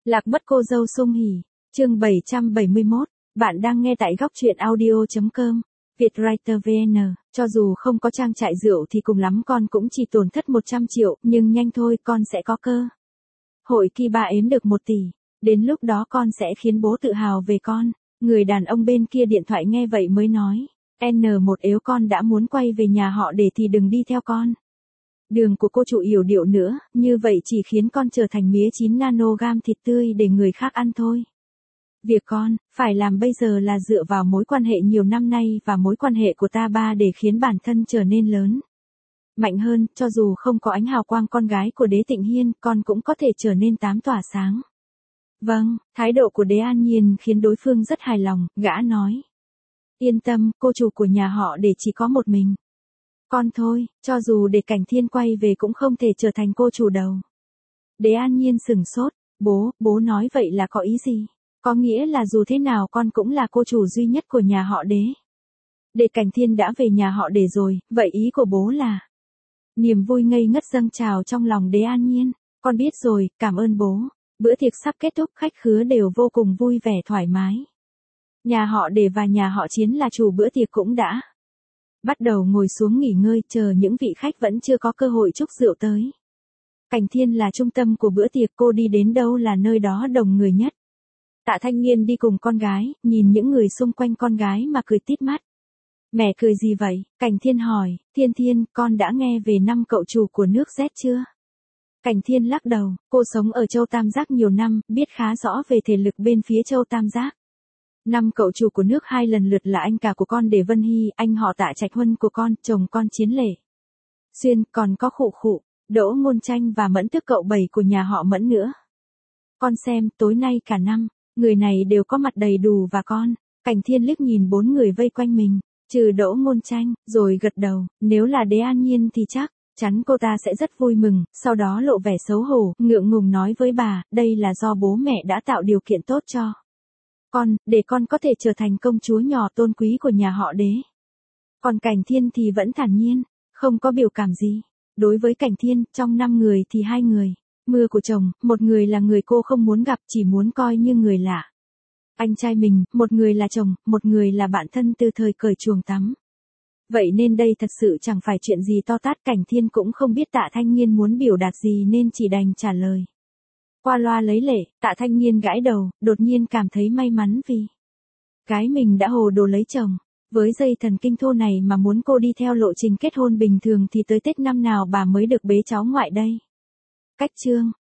Lạc mất cô dâu sung hỉ, chương 771, bạn đang nghe tại góc truyện audio.com, Vietwriter VN, cho dù không có trang trại rượu thì cùng lắm con cũng chỉ tổn thất 100 triệu, nhưng nhanh thôi con sẽ có cơ hội khi ba ếm được 1 tỷ, đến lúc đó con sẽ khiến bố tự hào về con. Người đàn ông bên kia điện thoại nghe vậy mới nói, N1 nếu con đã muốn quay về nhà họ để thì đừng đi theo con. Đường của cô chủ yểu điệu nữa, như vậy chỉ khiến con trở thành mía 9 nanogam thịt tươi để người khác ăn thôi. Việc con phải làm bây giờ là dựa vào mối quan hệ nhiều năm nay và mối quan hệ của ta ba để khiến bản thân trở nên lớn mạnh hơn, cho dù không có ánh hào quang con gái của Đế Tịnh Hiên, con cũng có thể trở nên tám tỏa sáng. Vâng, thái độ của Đế An Nhiên khiến đối phương rất hài lòng, gã nói. Yên tâm, cô chủ của nhà họ để chỉ có một mình con thôi, cho dù để Cảnh Thiên quay về cũng không thể trở thành cô chủ đầu. Đế An Nhiên sửng sốt, bố nói vậy là có ý gì? Có nghĩa là dù thế nào con cũng là cô chủ duy nhất của nhà họ Đế. Để Cảnh Thiên đã về nhà họ Để rồi, vậy ý của bố là... Niềm vui ngây ngất dâng trào trong lòng Đế An Nhiên, con biết rồi, cảm ơn bố. Bữa tiệc sắp kết thúc, khách khứa đều vô cùng vui vẻ thoải mái. Nhà họ Để và nhà họ Chiến là chủ bữa tiệc cũng đã bắt đầu ngồi xuống nghỉ ngơi, chờ những vị khách vẫn chưa có cơ hội chúc rượu tới. Cảnh Thiên là trung tâm của bữa tiệc, cô đi đến đâu là nơi đó đông người nhất. Tạ Thanh Nghiên đi cùng con gái, nhìn những người xung quanh con gái mà cười tít mắt. Mẹ cười gì vậy? Cảnh Thiên hỏi, Thiên, con đã nghe về 5 cậu chủ của nước Z chưa? Cảnh Thiên lắc đầu, cô sống ở Châu Tam Giác nhiều năm, biết khá rõ về thể lực bên phía Châu Tam Giác. 5 cậu chủ của nước 2 lần lượt là anh cả của con Để Vân Hy, anh họ Tạ Trạch Huân của con, chồng con Chiến Lệ Xuyên, còn có Khụ, Đỗ Ngôn Tranh và Mẫn Tước cậu 7 của nhà họ Mẫn nữa. Con xem, tối nay cả 5 người này đều có mặt đầy đủ và con. Cảnh Thiên liếc nhìn 4 người vây quanh mình, trừ Đỗ Ngôn Tranh, rồi gật đầu, nếu là Đế An Nhiên thì chắc chắn cô ta sẽ rất vui mừng, sau đó lộ vẻ xấu hổ, ngượng ngùng nói với bà, đây là do bố mẹ đã tạo điều kiện tốt cho con, để con có thể trở thành công chúa nhỏ tôn quý của nhà họ Đế. Còn Cảnh Thiên thì vẫn thản nhiên, không có biểu cảm gì. Đối với Cảnh Thiên, trong 5 người thì 2 người mưa của chồng, một người là người cô không muốn gặp, chỉ muốn coi như người lạ. Anh trai mình, một người là chồng, một người là bạn thân từ thời cởi chuồng tắm. Vậy nên đây thật sự chẳng phải chuyện gì to tát. Cảnh Thiên cũng không biết Tạ Thanh Nghiên muốn biểu đạt gì nên chỉ đành trả lời qua loa lấy lệ. Tạ Thanh Nghiên gãi đầu, đột nhiên cảm thấy may mắn vì gái mình đã hồ đồ lấy chồng. Với dây thần kinh thô này mà muốn cô đi theo lộ trình kết hôn bình thường thì tới Tết năm nào bà mới được bế cháu ngoại đây. Cách chương